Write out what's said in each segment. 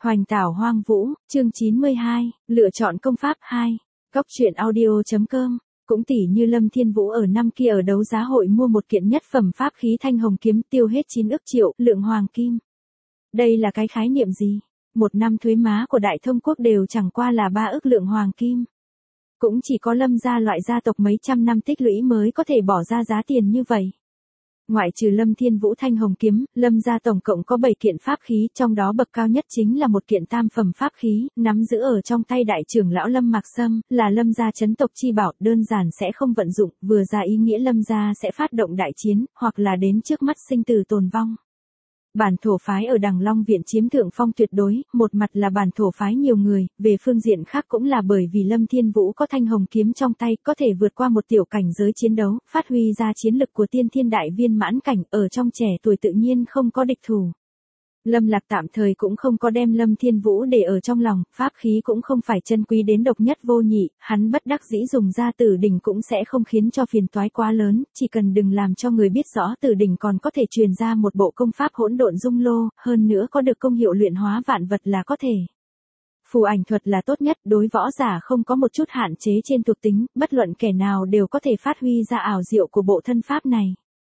Hoành tảo hoang vũ, chương 92, lựa chọn công pháp 2. Góc truyện audio.com. Cũng tỉ như Lâm Thiên Vũ ở năm kia ở đấu giá hội mua một kiện nhất phẩm pháp khí thanh hồng kiếm tiêu hết 9 ức triệu lượng hoàng kim. Đây là cái khái niệm gì? Một năm thuế má của Đại Thông Quốc đều chẳng qua là 3 ức lượng hoàng kim. Cũng chỉ có Lâm gia loại gia tộc mấy trăm năm tích lũy mới có thể bỏ ra giá tiền như vậy. Ngoại trừ Lâm Thiên Vũ thanh hồng kiếm, Lâm gia tổng cộng có 7 kiện pháp khí, trong đó bậc cao nhất chính là một kiện tam phẩm pháp khí, nắm giữ ở trong tay đại trưởng lão Lâm Mạc Sâm, là Lâm gia chấn tộc chi bảo, đơn giản sẽ không vận dụng, vừa ra ý nghĩa Lâm gia sẽ phát động đại chiến, hoặc là đến trước mắt sinh tử tồn vong. Bản thổ phái ở Đằng Long Viện chiếm thượng phong tuyệt đối, một mặt là bản thổ phái nhiều người, về phương diện khác cũng là bởi vì Lâm Thiên Vũ có thanh hồng kiếm trong tay, có thể vượt qua một tiểu cảnh giới chiến đấu, phát huy ra chiến lực của tiên thiên đại viên mãn cảnh, ở trong trẻ tuổi tự nhiên không có địch thủ. Lâm Lạc tạm thời cũng không có đem Lâm Thiên Vũ để ở trong lòng, pháp khí cũng không phải chân quý đến độc nhất vô nhị, hắn bất đắc dĩ dùng ra Tử Đỉnh cũng sẽ không khiến cho phiền toái quá lớn, chỉ cần đừng làm cho người biết rõ Tử Đỉnh còn có thể truyền ra một bộ công pháp hỗn độn dung lô, hơn nữa có được công hiệu luyện hóa vạn vật là có thể. Phù ảnh thuật là tốt nhất, đối võ giả không có một chút hạn chế trên thuộc tính, bất luận kẻ nào đều có thể phát huy ra ảo diệu của bộ thân pháp này.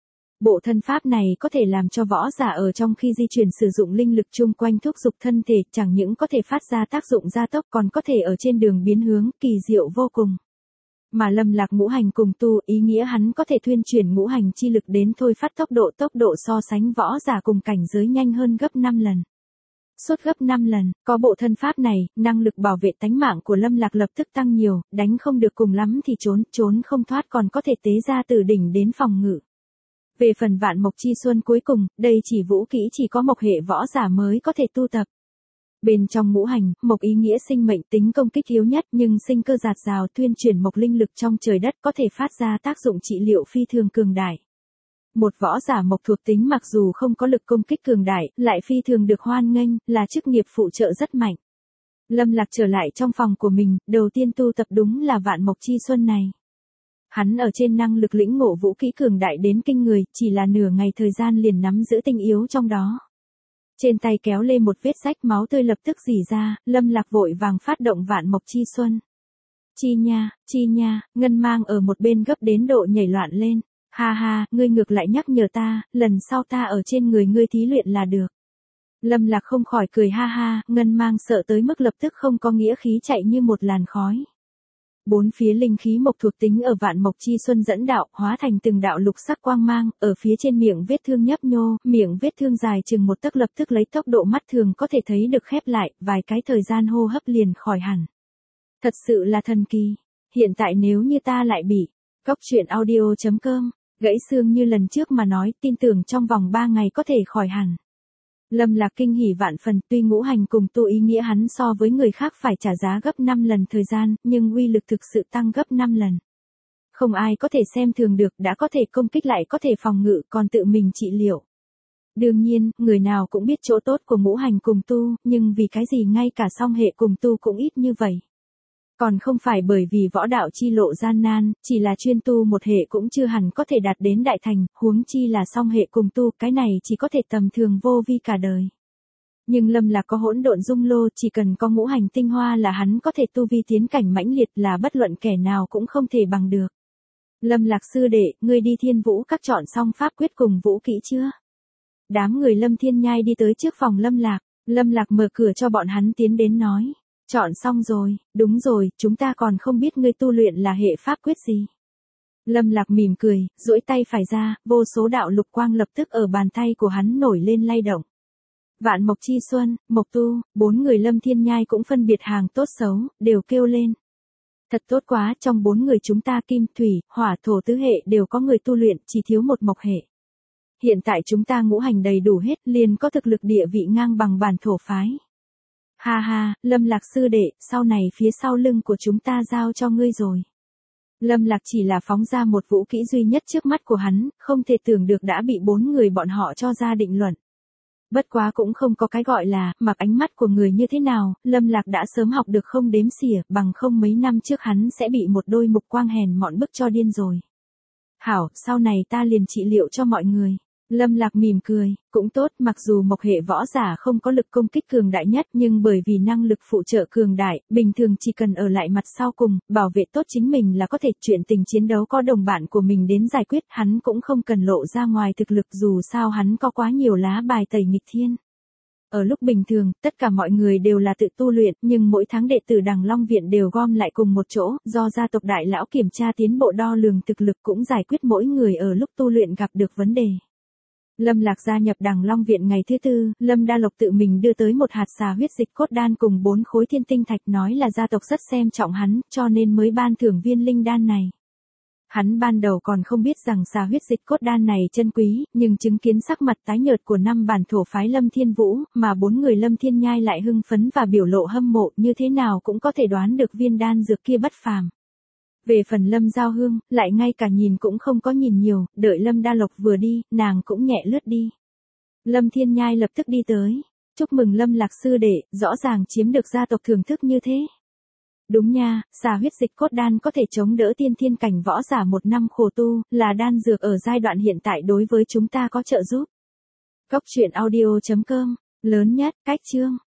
Bộ thân pháp này có thể làm cho võ giả ở trong khi di chuyển sử dụng linh lực chung quanh thúc dục thân thể, chẳng những có thể phát ra tác dụng gia tốc còn có thể ở trên đường biến hướng, kỳ diệu vô cùng. Mà Lâm Lạc ngũ hành cùng tu, ý nghĩa hắn có thể thuyên chuyển ngũ hành chi lực đến thôi phát tốc độ so sánh võ giả cùng cảnh giới nhanh hơn gấp 5 lần. Suốt gấp 5 lần, có bộ thân pháp này, năng lực bảo vệ tánh mạng của Lâm Lạc lập tức tăng nhiều, đánh không được cùng lắm thì trốn không thoát còn có thể tế ra Tử Đỉnh đến phòng ngự. Về phần vạn mộc chi xuân cuối cùng, đây chỉ vũ kỹ chỉ có mộc hệ võ giả mới có thể tu tập. Bên trong ngũ hành, mộc ý nghĩa sinh mệnh tính công kích yếu nhất nhưng sinh cơ dạt dào thuyên chuyển mộc linh lực trong trời đất có thể phát ra tác dụng trị liệu phi thường cường đại. Một võ giả mộc thuộc tính mặc dù không có lực công kích cường đại, lại phi thường được hoan nghênh, là chức nghiệp phụ trợ rất mạnh. Lâm Lạc trở lại trong phòng của mình, đầu tiên tu tập đúng là vạn mộc chi xuân này. Hắn ở trên năng lực lĩnh ngộ vũ kỹ cường đại đến kinh người, chỉ là nửa ngày thời gian liền nắm giữ tinh yếu trong đó. Trên tay kéo lên một vết rách, máu tươi lập tức rỉ ra, Lâm Lạc vội vàng phát động vạn mộc chi xuân. Chi nha, ngân mang ở một bên gấp đến độ nhảy loạn lên. Ha ha, ngươi ngược lại nhắc nhở ta, lần sau ta ở trên người ngươi thí luyện là được. Lâm Lạc không khỏi cười ha ha, ngân mang sợ tới mức lập tức không có nghĩa khí chạy như một làn khói. Bốn phía linh khí mộc thuộc tính ở vạn mộc chi xuân dẫn đạo, hóa thành từng đạo lục sắc quang mang, ở phía trên miệng vết thương nhấp nhô, miệng vết thương dài chừng một tấc lập tức lấy tốc độ mắt thường có thể thấy được khép lại, vài cái thời gian hô hấp liền khỏi hẳn. Thật sự là thần kỳ. Hiện tại nếu như ta lại bị góc truyện audio.com gãy xương như lần trước mà nói, tin tưởng trong vòng 3 ngày có thể khỏi hẳn. Lâm Lạc kinh hỉ vạn phần, tuy ngũ hành cùng tu ý nghĩa hắn so với người khác phải trả giá gấp 5 lần thời gian, nhưng uy lực thực sự tăng gấp 5 lần. Không ai có thể xem thường được, đã có thể công kích lại có thể phòng ngự, còn tự mình trị liệu. Đương nhiên, người nào cũng biết chỗ tốt của ngũ hành cùng tu, nhưng vì cái gì ngay cả song hệ cùng tu cũng ít như vậy. Còn không phải bởi vì võ đạo chi lộ gian nan, chỉ là chuyên tu một hệ cũng chưa hẳn có thể đạt đến đại thành, huống chi là song hệ cùng tu, cái này chỉ có thể tầm thường vô vi cả đời. Nhưng Lâm Lạc có hỗn độn dung lô, chỉ cần có ngũ hành tinh hoa là hắn có thể tu vi tiến cảnh mãnh liệt, là bất luận kẻ nào cũng không thể bằng được. Lâm Lạc sư đệ, ngươi đi Thiên Vũ các chọn xong pháp quyết cùng vũ kỹ chưa? Đám người Lâm Thiên Nhai đi tới trước phòng Lâm Lạc mở cửa cho bọn hắn tiến đến nói. Chọn xong rồi, đúng rồi, chúng ta còn không biết ngươi tu luyện là hệ pháp quyết gì. Lâm Lạc mỉm cười, duỗi tay phải ra, vô số đạo lục quang lập tức ở bàn tay của hắn nổi lên lay động. Vạn mộc chi xuân, mộc tu, 4 người Lâm Thiên Nhai cũng phân biệt hàng tốt xấu, đều kêu lên. Thật tốt quá, trong 4 người chúng ta kim, thủy, hỏa, thổ tứ hệ đều có người tu luyện, chỉ thiếu một mộc hệ. Hiện tại chúng ta ngũ hành đầy đủ hết, liền có thực lực địa vị ngang bằng bản thổ phái. Ha ha, Lâm Lạc sư đệ, sau này phía sau lưng của chúng ta giao cho ngươi rồi. Lâm Lạc chỉ là phóng ra một vũ kỹ duy nhất trước mắt của hắn, không thể tưởng được đã bị 4 người bọn họ cho ra định luận. Bất quá cũng không có cái gọi là, mặc ánh mắt của người như thế nào, Lâm Lạc đã sớm học được không đếm xỉa, bằng không mấy năm trước hắn sẽ bị một đôi mục quang hèn mọn bức cho điên rồi. Hảo, sau này ta liền trị liệu cho mọi người. Lâm Lạc mỉm cười, cũng tốt, mặc dù mộc hệ võ giả không có lực công kích cường đại nhất nhưng bởi vì năng lực phụ trợ cường đại, bình thường chỉ cần ở lại mặt sau cùng, bảo vệ tốt chính mình là có thể. Chuyện tình chiến đấu có đồng bạn của mình đến giải quyết, hắn cũng không cần lộ ra ngoài thực lực, dù sao hắn có quá nhiều lá bài tẩy nghịch thiên. Ở lúc bình thường, tất cả mọi người đều là tự tu luyện, nhưng mỗi tháng đệ tử Đằng Long Viện đều gom lại cùng một chỗ, do gia tộc đại lão kiểm tra tiến bộ đo lường thực lực cũng giải quyết mỗi người ở lúc tu luyện gặp được vấn đề. Lâm Lạc gia nhập Đằng Long Viện ngày thứ tư, Lâm Đa Lộc tự mình đưa tới một hạt xà huyết dịch cốt đan cùng 4 khối thiên tinh thạch, nói là gia tộc rất xem trọng hắn, cho nên mới ban thưởng viên linh đan này. Hắn ban đầu còn không biết rằng xà huyết dịch cốt đan này chân quý, nhưng chứng kiến sắc mặt tái nhợt của 5 bản thổ phái Lâm Thiên Vũ, mà 4 người Lâm Thiên Nhai lại hưng phấn và biểu lộ hâm mộ, như thế nào cũng có thể đoán được viên đan dược kia bất phàm. Về phần Lâm Giao Hương, lại ngay cả nhìn cũng không có nhìn nhiều, đợi Lâm Đa Lộc vừa đi, nàng cũng nhẹ lướt đi. Lâm Thiên Nhai lập tức đi tới. Chúc mừng Lâm Lạc sư đệ, rõ ràng chiếm được gia tộc thưởng thức như thế. Đúng nha, xà huyết dịch cốt đan có thể chống đỡ tiên thiên cảnh võ giả 1 năm khổ tu, là đan dược ở giai đoạn hiện tại đối với chúng ta có trợ giúp. Cốc truyện audio.com, lớn nhất, cách chương.